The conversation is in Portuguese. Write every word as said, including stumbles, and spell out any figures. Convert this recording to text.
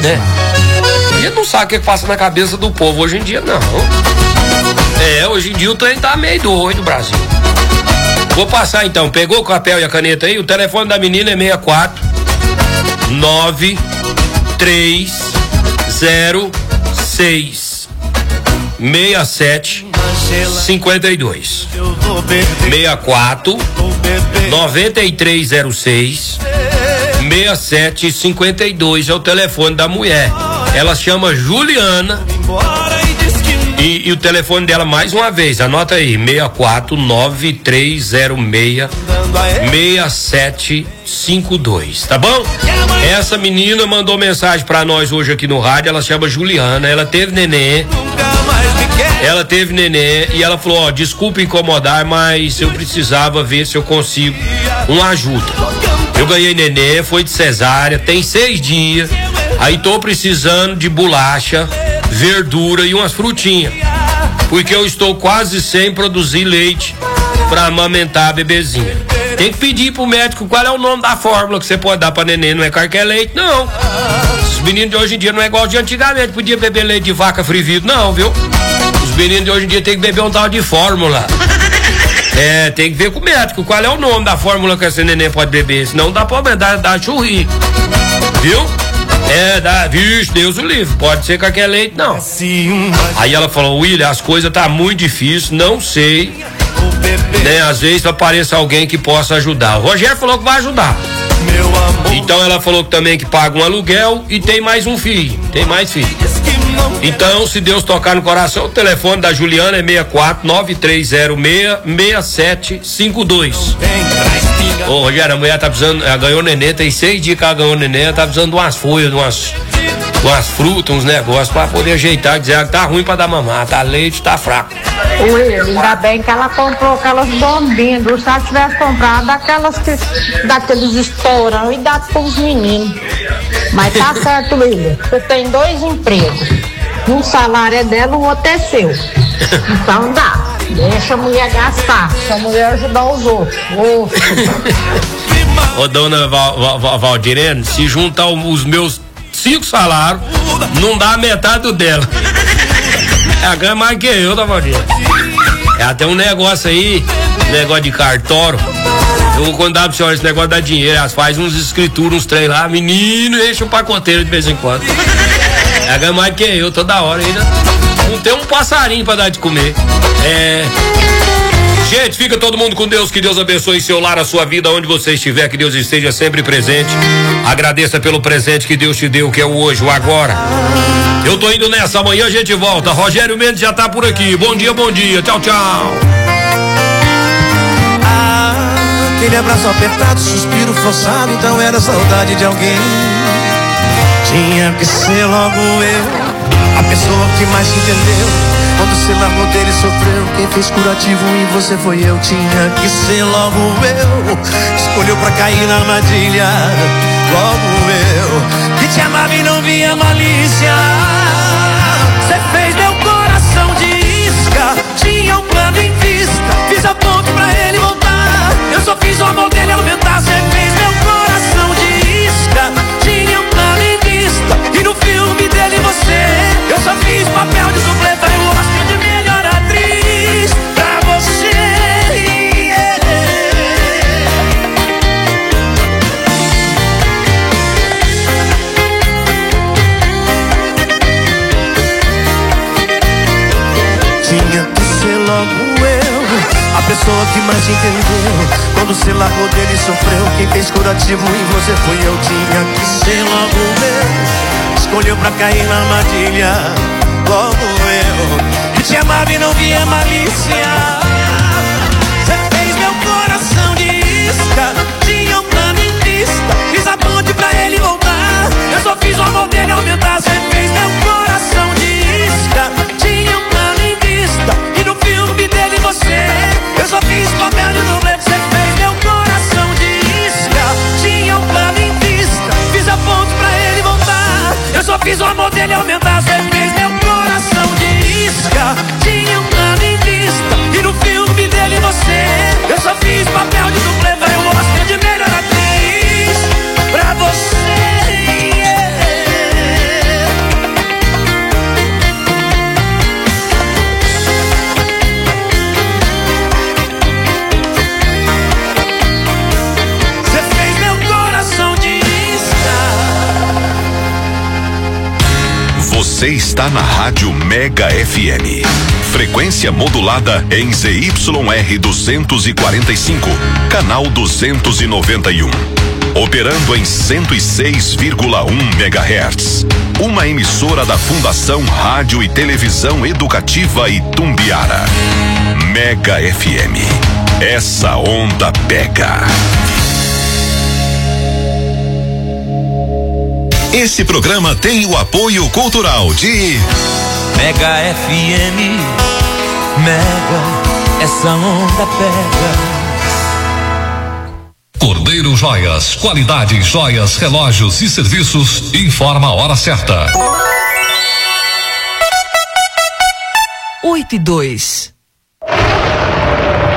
né? A gente não sabe o que passa na cabeça do povo hoje em dia, não. É, hoje em dia o trem tá meio doido, Brasil. Vou passar então, pegou o papel e a caneta aí? O telefone da menina é seis quatro nove três zero seis seis sete cinco dois. seis quatro nove três zero seis seis sete cinco dois é o telefone da mulher. Ela chama Juliana. E, e o telefone dela, mais uma vez, anota aí: seis quatro nove três zero seis seis sete cinco dois, tá bom? Essa menina mandou mensagem pra nós hoje aqui no rádio. Ela chama Juliana, ela teve neném. Ela teve neném e ela falou: ó, desculpa incomodar, mas eu precisava ver se eu consigo uma ajuda. Eu ganhei neném, foi de cesárea, tem seis dias. Aí tô precisando de bolacha, verdura e umas frutinhas, porque eu estou quase sem produzir leite pra amamentar a bebezinha. Tem que pedir pro médico qual é o nome da fórmula que você pode dar pra neném. Não é qualquer leite, não. Os meninos de hoje em dia não é igual de antigamente, podia beber leite de vaca frivido, não, viu? Os meninos de hoje em dia tem que beber um tal de fórmula. É, tem que ver com o médico qual é o nome da fórmula que essa neném pode beber, senão dá problema, dá, dá churri, viu? É, dá, vixe, Deus o livre, pode ser qualquer leite, não. Aí ela falou: William, as coisas tá muito difíceis, não sei, né, às vezes apareça alguém que possa ajudar. O Rogério falou que vai ajudar. Então ela falou que também que paga um aluguel e tem mais um filho, tem mais filho. Então, se Deus tocar no coração, o telefone da Juliana é seis quatro nove três zero seis seis sete cinco dois. Ô, Rogério, a mulher tá precisando, ela ganhou neném, tem seis dias que ela ganhou neném, ela tá precisando de umas folhas, de umas, umas frutas, uns negócios pra poder ajeitar, dizer que tá ruim pra dar mamar, tá leite, tá fraco. Ui, ainda bem que ela comprou aquelas bombinhas, se ela tivesse comprado aquelas que, daqueles estourão e dá pros meninos. Mas tá certo, William, você tem dois empregos, um salário é dela, o outro é seu, então dá. Deixa a mulher gastar, deixa a mulher ajudar os outros. Ô, Ô dona Val, Val, Valdirene, se juntar os meus cinco salários, não dá a metade do dela. Ela ganha mais que eu, tá, Valdirene? Ela tem um negócio aí, negócio de cartório. Eu vou contar pra senhora esse negócio da dinheiro. Elas fazem uns escrituras, uns trem lá, menino, enche um pacoteiro de vez em quando. Ela ganha mais que eu toda hora ainda. Não tem um passarinho pra dar de comer. É. Gente, fica todo mundo com Deus, que Deus abençoe seu lar, a sua vida, onde você estiver, que Deus esteja sempre presente. Agradeça pelo presente que Deus te deu, que é o hoje, o agora. Eu tô indo nessa, amanhã a gente volta. Rogério Mendes já tá por aqui. Bom dia, bom dia. Tchau, tchau. Ah, aquele abraço apertado, suspiro forçado, então era saudade de alguém. Tinha que ser logo eu, a pessoa que mais te entendeu. Quando você largou dele sofreu, quem fez curativo em você foi eu. Tinha que ser logo eu, escolheu pra cair na armadilha. Logo eu, que te amava e não via malícia. Você fez meu coração de isca, tinha um plano em vista. Fiz a ponte pra ele voltar, eu só fiz o amor dele aumentar. Você fez meu coração de isca, tinha um plano em vista. E no filme dele você, eu só fiz papel de supleta e o Oscar de melhor atriz pra você. Yeah. Tinha que ser logo eu, a pessoa que mais te entendeu. Quando você largou dele sofreu, quem fez curativo em você foi eu. Tinha que ser logo eu, escolheu pra cair na armadilha. Logo eu, que te amava e não via malícia. Você fez meu coração de isca, tinha um plano em vista. Fiz a ponte pra ele voltar, eu só fiz o amor dele aumentar. Você fez meu coração de isca, tinha um plano em vista. E no filme dele você, eu só fiz papel de dublê. Você fez meu coração de isca, tinha um plano em vista. Fiz a ponte pra ele voltar, eu só fiz o amor dele aumentar. Você fez meu coração de isca, tinha um plano em vista. E no filme dele você, eu só fiz papel de dublê. Vai o Oscar de melhor atriz pra você. Yeah. Você está na Rádio Mega F M. Frequência modulada em Z Y R duzentos e quarenta e cinco, canal duzentos e noventa e um. Operando em cento e seis vírgula um megahertz. Uma emissora da Fundação Rádio e Televisão Educativa Itumbiara. Mega F M. Essa onda pega. Esse programa tem o apoio cultural de Mega F M. Mega, essa onda pega. Cordeiro Joias, qualidade em joias, relógios e serviços. Informa a hora certa. Oito e dois.